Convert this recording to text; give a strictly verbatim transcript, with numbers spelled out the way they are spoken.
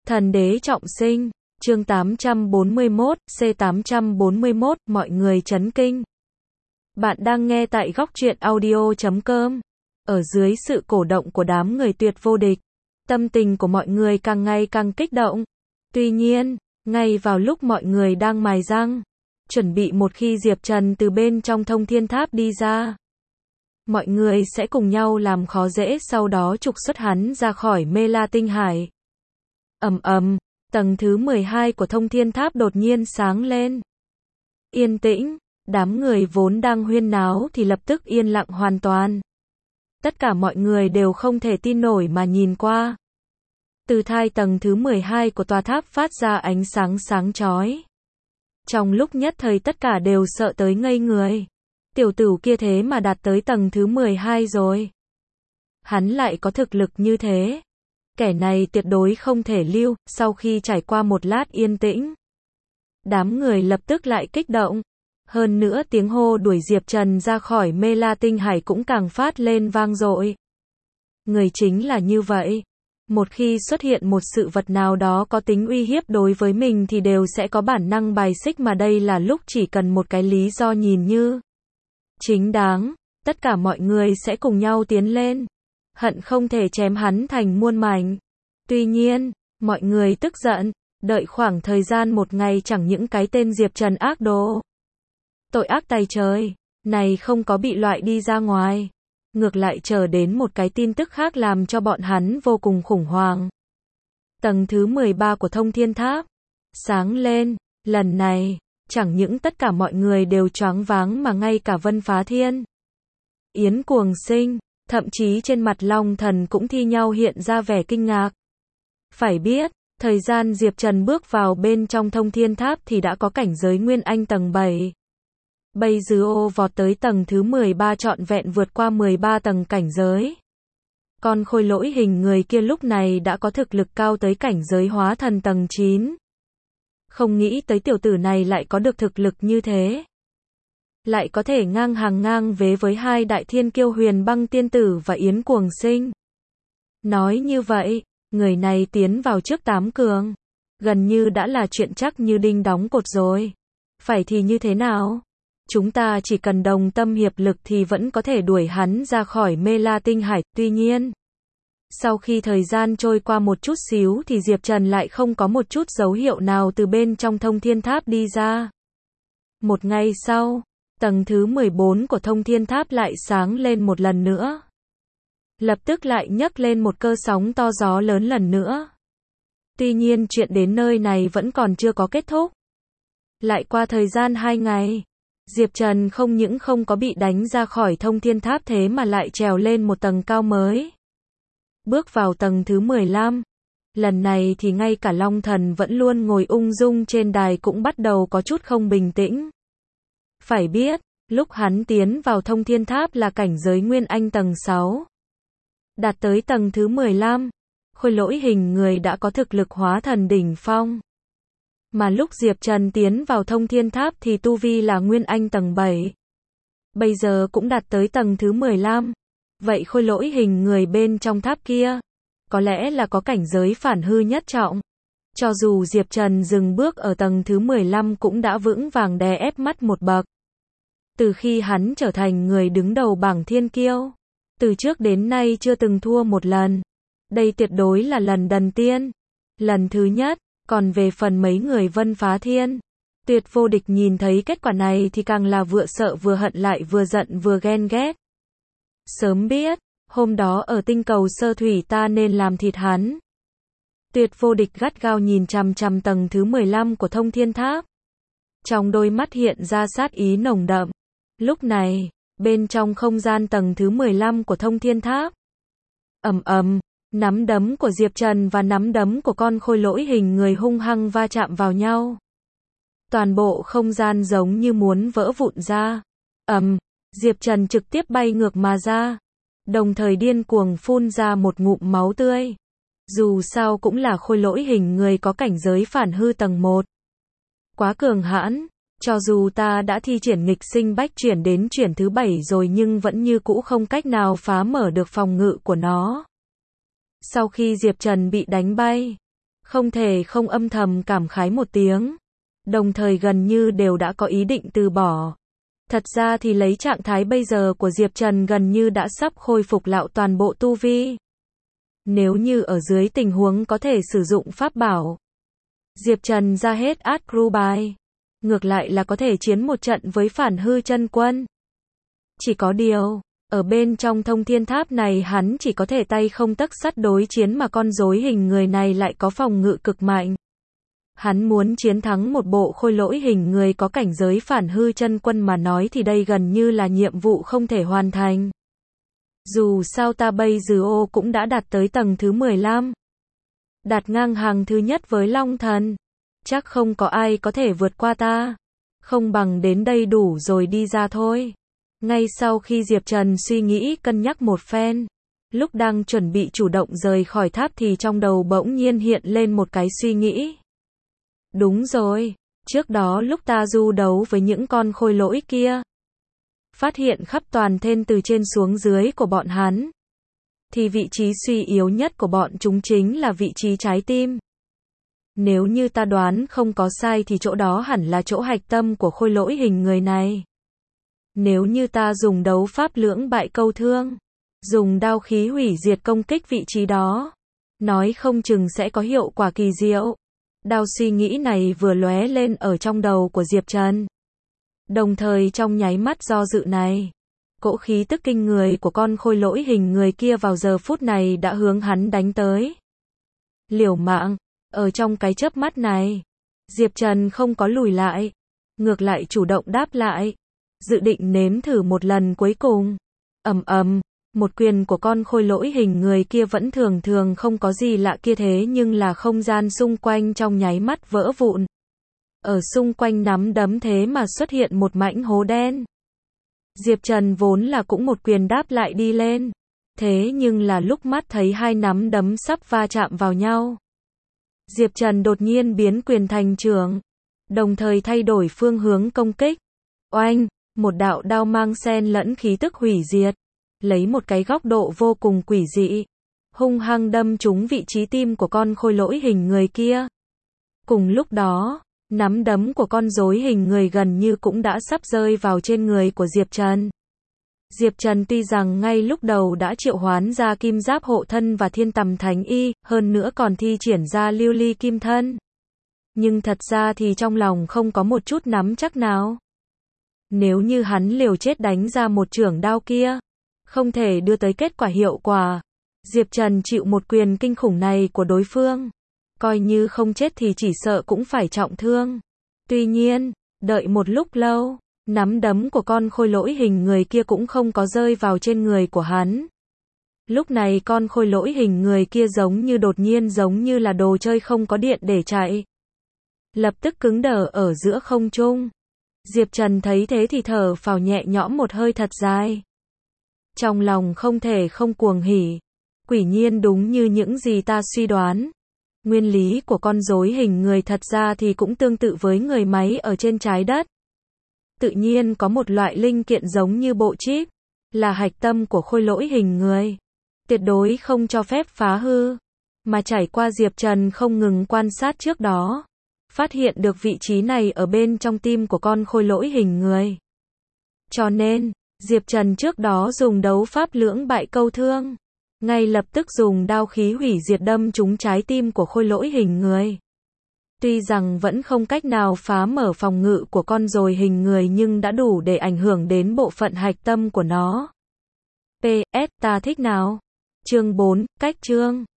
Thần đế trọng sinh, chương tám trăm bốn mươi mốt, C tám trăm bốn mươi mốt, mọi người chấn kinh. Bạn đang nghe tại góc truyện audio chấm com. Ở dưới sự cổ động của đám người tuyệt vô địch, tâm tình của mọi người càng ngày càng kích động. Tuy nhiên, ngay vào lúc mọi người đang mài răng, chuẩn bị một khi Diệp Trần từ bên trong thông thiên tháp đi ra, mọi người sẽ cùng nhau làm khó dễ sau đó trục xuất hắn ra khỏi Mê La Tinh Hải. Ầm ầm, tầng thứ mười hai của thông thiên tháp đột nhiên sáng lên. Yên tĩnh, đám người vốn đang huyên náo thì lập tức yên lặng hoàn toàn. Tất cả mọi người đều không thể tin nổi mà nhìn qua. Từ thai tầng thứ mười hai của tòa tháp phát ra ánh sáng sáng chói. Trong lúc nhất thời tất cả đều sợ tới ngây người. Tiểu tử kia thế mà đạt tới tầng thứ mười hai rồi. Hắn lại có thực lực như thế. Kẻ này tuyệt đối không thể lưu. Sau khi trải qua một lát yên tĩnh, đám người lập tức lại kích động. Hơn nữa tiếng hô đuổi Diệp Trần ra khỏi Mê La Tinh Hải cũng càng phát lên vang dội. Người chính là như vậy. Một khi xuất hiện một sự vật nào đó có tính uy hiếp đối với mình thì đều sẽ có bản năng bài xích, mà đây là lúc chỉ cần một cái lý do nhìn như chính đáng, tất cả mọi người sẽ cùng nhau tiến lên, hận không thể chém hắn thành muôn mảnh. Tuy nhiên, mọi người tức giận, đợi khoảng thời gian một ngày chẳng những cái tên Diệp Trần ác đồ, tội ác tày trời, này không có bị loại đi ra ngoài. Ngược lại chờ đến một cái tin tức khác làm cho bọn hắn vô cùng khủng hoảng. Tầng thứ mười ba của thông thiên tháp sáng lên, lần này, chẳng những tất cả mọi người đều choáng váng mà ngay cả Vân Phá Thiên, Yến Cuồng Sinh, thậm chí trên mặt Long Thần cũng thi nhau hiện ra vẻ kinh ngạc. Phải biết, thời gian Diệp Trần bước vào bên trong thông thiên tháp thì đã có cảnh giới Nguyên Anh tầng bảy. Bây giờ ô vọt tới tầng thứ mười ba trọn vẹn vượt qua mười ba tầng cảnh giới. Còn khôi lỗi hình người kia lúc này đã có thực lực cao tới cảnh giới hóa thần tầng chín. Không nghĩ tới tiểu tử này lại có được thực lực như thế. Lại có thể ngang hàng ngang vế với hai đại thiên kiêu Huyền Băng Tiên Tử và Yến Cuồng Sinh. Nói như vậy, người này tiến vào trước tám cường. Gần như đã là chuyện chắc như đinh đóng cột rồi. Phải thì như thế nào? Chúng ta chỉ cần đồng tâm hiệp lực thì vẫn có thể đuổi hắn ra khỏi Mê La Tinh Hải. Tuy nhiên, sau khi thời gian trôi qua một chút xíu thì Diệp Trần lại không có một chút dấu hiệu nào từ bên trong thông thiên tháp đi ra. Một ngày sau, tầng thứ mười bốn của thông thiên tháp lại sáng lên một lần nữa. Lập tức lại nhấc lên một cơn sóng to gió lớn lần nữa. Tuy nhiên chuyện đến nơi này vẫn còn chưa có kết thúc. Lại qua thời gian hai ngày, Diệp Trần không những không có bị đánh ra khỏi thông thiên tháp thế mà lại trèo lên một tầng cao mới. Bước vào tầng thứ mười lăm. Lần này thì ngay cả Long Thần vẫn luôn ngồi ung dung trên đài cũng bắt đầu có chút không bình tĩnh. Phải biết, lúc hắn tiến vào thông thiên tháp là cảnh giới Nguyên Anh tầng sáu. Đạt tới tầng thứ mười lăm, khôi lỗi hình người đã có thực lực hóa thần đỉnh phong. Mà lúc Diệp Trần tiến vào thông thiên tháp thì tu vi là Nguyên Anh tầng bảy. Bây giờ cũng đạt tới tầng thứ mười lăm. Vậy khôi lỗi hình người bên trong tháp kia, có lẽ là có cảnh giới phản hư nhất trọng. Cho dù Diệp Trần dừng bước ở tầng thứ mười lăm cũng đã vững vàng đè ép mắt một bậc. Từ khi hắn trở thành người đứng đầu bảng thiên kiêu, từ trước đến nay chưa từng thua một lần. Đây tuyệt đối là lần đầu tiên, lần thứ nhất. Còn về phần mấy người Vân Phá Thiên, Tuyệt Vô Địch nhìn thấy kết quả này thì càng là vừa sợ vừa hận lại vừa giận vừa ghen ghét. Sớm biết, hôm đó ở tinh cầu sơ thủy ta nên làm thịt hắn. Tuyệt Vô Địch gắt gao nhìn chằm chằm tầng thứ mười lăm của thông thiên tháp. Trong đôi mắt hiện ra sát ý nồng đậm. Lúc này, bên trong không gian tầng thứ mười lăm của thông thiên tháp, ầm ầm, nắm đấm của Diệp Trần và nắm đấm của con khôi lỗi hình người hung hăng va chạm vào nhau. Toàn bộ không gian giống như muốn vỡ vụn ra. Ầm, Diệp Trần trực tiếp bay ngược mà ra, đồng thời điên cuồng phun ra một ngụm máu tươi. Dù sao cũng là khôi lỗi hình người có cảnh giới phản hư tầng một. Quá cường hãn, cho dù ta đã thi triển nghịch sinh bách chuyển đến chuyển thứ bảy rồi nhưng vẫn như cũ không cách nào phá mở được phòng ngự của nó. Sau khi Diệp Trần bị đánh bay, không thể không âm thầm cảm khái một tiếng, đồng thời gần như đều đã có ý định từ bỏ. Thật ra thì lấy trạng thái bây giờ của Diệp Trần gần như đã sắp khôi phục lại toàn bộ tu vi. Nếu như ở dưới tình huống có thể sử dụng pháp bảo, Diệp Trần ra hết át cru bài, ngược lại là có thể chiến một trận với Phản Hư Chân Quân. Chỉ có điều, ở bên trong Thông Thiên Tháp này hắn chỉ có thể tay không tấc sắt đối chiến mà con rối hình người này lại có phòng ngự cực mạnh. Hắn muốn chiến thắng một bộ khôi lỗi hình người có cảnh giới Phản Hư Chân Quân mà nói thì đây gần như là nhiệm vụ không thể hoàn thành. Dù sao ta bây giờ cũng đã đạt tới tầng thứ mười lăm. Đạt ngang hàng thứ nhất với Long Thần. Chắc không có ai có thể vượt qua ta. Không bằng đến đây đủ rồi đi ra thôi. Ngay sau khi Diệp Trần suy nghĩ cân nhắc một phen, lúc đang chuẩn bị chủ động rời khỏi tháp thì trong đầu bỗng nhiên hiện lên một cái suy nghĩ. Đúng rồi, trước đó lúc ta du đấu với những con khôi lỗi kia, phát hiện khắp toàn thân từ trên xuống dưới của bọn hắn, thì vị trí suy yếu nhất của bọn chúng chính là vị trí trái tim. Nếu như ta đoán không có sai thì chỗ đó hẳn là chỗ hạch tâm của khôi lỗi hình người này. Nếu như ta dùng đấu pháp lưỡng bại câu thương, dùng đao khí hủy diệt công kích vị trí đó, nói không chừng sẽ có hiệu quả kỳ diệu. Đao suy nghĩ này vừa lóe lên ở trong đầu của Diệp Trần. Đồng thời trong nháy mắt do dự này, cỗ khí tức kinh người của con khôi lỗi hình người kia vào giờ phút này đã hướng hắn đánh tới. Liều mạng, ở trong cái chớp mắt này, Diệp Trần không có lùi lại, ngược lại chủ động đáp lại, dự định nếm thử một lần cuối cùng. Ầm ầm, một quyền của con khôi lỗi hình người kia vẫn thường thường không có gì lạ kia thế nhưng là không gian xung quanh trong nháy mắt vỡ vụn. Ở xung quanh nắm đấm thế mà xuất hiện một mảnh hố đen. Diệp Trần vốn là cũng một quyền đáp lại đi lên. Thế nhưng là lúc mắt thấy hai nắm đấm sắp va chạm vào nhau, Diệp Trần đột nhiên biến quyền thành chưởng, đồng thời thay đổi phương hướng công kích. Oanh, một đạo đao mang xen lẫn khí tức hủy diệt, lấy một cái góc độ vô cùng quỷ dị, hung hăng đâm trúng vị trí tim của con khôi lỗi hình người kia. Cùng lúc đó, nắm đấm của con rối hình người gần như cũng đã sắp rơi vào trên người của Diệp Trần. Diệp Trần tuy rằng ngay lúc đầu đã triệu hoán ra kim giáp hộ thân và thiên tầm thánh y, hơn nữa còn thi triển ra lưu ly kim thân. Nhưng thật ra thì trong lòng không có một chút nắm chắc nào. Nếu như hắn liều chết đánh ra một chưởng đao kia, không thể đưa tới kết quả hiệu quả. Diệp Trần chịu một quyền kinh khủng này của đối phương, coi như không chết thì chỉ sợ cũng phải trọng thương. Tuy nhiên, đợi một lúc lâu, nắm đấm của con khôi lỗi hình người kia cũng không có rơi vào trên người của hắn. Lúc này con khôi lỗi hình người kia giống như đột nhiên giống như là đồ chơi không có điện để chạy, lập tức cứng đờ ở giữa không trung. Diệp Trần thấy thế thì thở phào nhẹ nhõm một hơi thật dài. Trong lòng không thể không cuồng hỉ. Quả nhiên đúng như những gì ta suy đoán. Nguyên lý của con rối hình người thật ra thì cũng tương tự với người máy ở trên trái đất. Tự nhiên có một loại linh kiện giống như bộ chip, là hạch tâm của khôi lỗi hình người. Tuyệt đối không cho phép phá hư. Mà trải qua Diệp Trần không ngừng quan sát trước đó, phát hiện được vị trí này ở bên trong tim của con khôi lỗi hình người. Cho nên, Diệp Trần trước đó dùng đấu pháp lưỡng bại câu thương, ngay lập tức dùng đao khí hủy diệt đâm trúng trái tim của khôi lỗi hình người. Tuy rằng vẫn không cách nào phá mở phòng ngự của con rồi hình người nhưng đã đủ để ảnh hưởng đến bộ phận hạch tâm của nó. pê ét ta thích nào? Chương bốn, cách chương.